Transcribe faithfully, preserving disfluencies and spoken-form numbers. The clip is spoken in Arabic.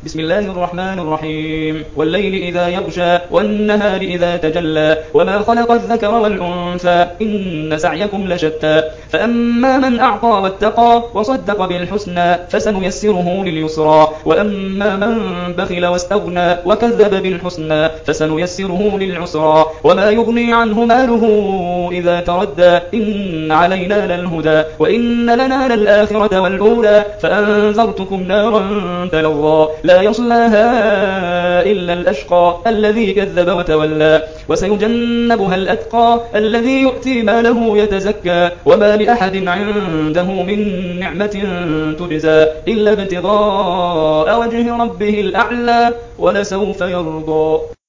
بسم الله الرحمن الرحيم والليل إذا يغشى والنهار إذا تجلى وما خلق الذكر والأنثى إن سعيكم لشتى فأما من أعطى واتقى وصدق بالحسنى فسنيسره لليسرى وأما من بخل واستغنى وكذب بالحسنى فسنيسره للعسرى وما يغني عنه ماله إذا تردى إن علينا للهدى وإن لنا للآخرة والأولى فأنذرتكم نارا تلظى لا يصلاها إلا الأشقى الذي كذب وتولى وسيجنبها الأتقى الذي يؤتي ماله يتزكى وما لأحد عنده من نعمة تجزى إلا ابتغاء وجه ربه الأعلى ولسوف يرضى.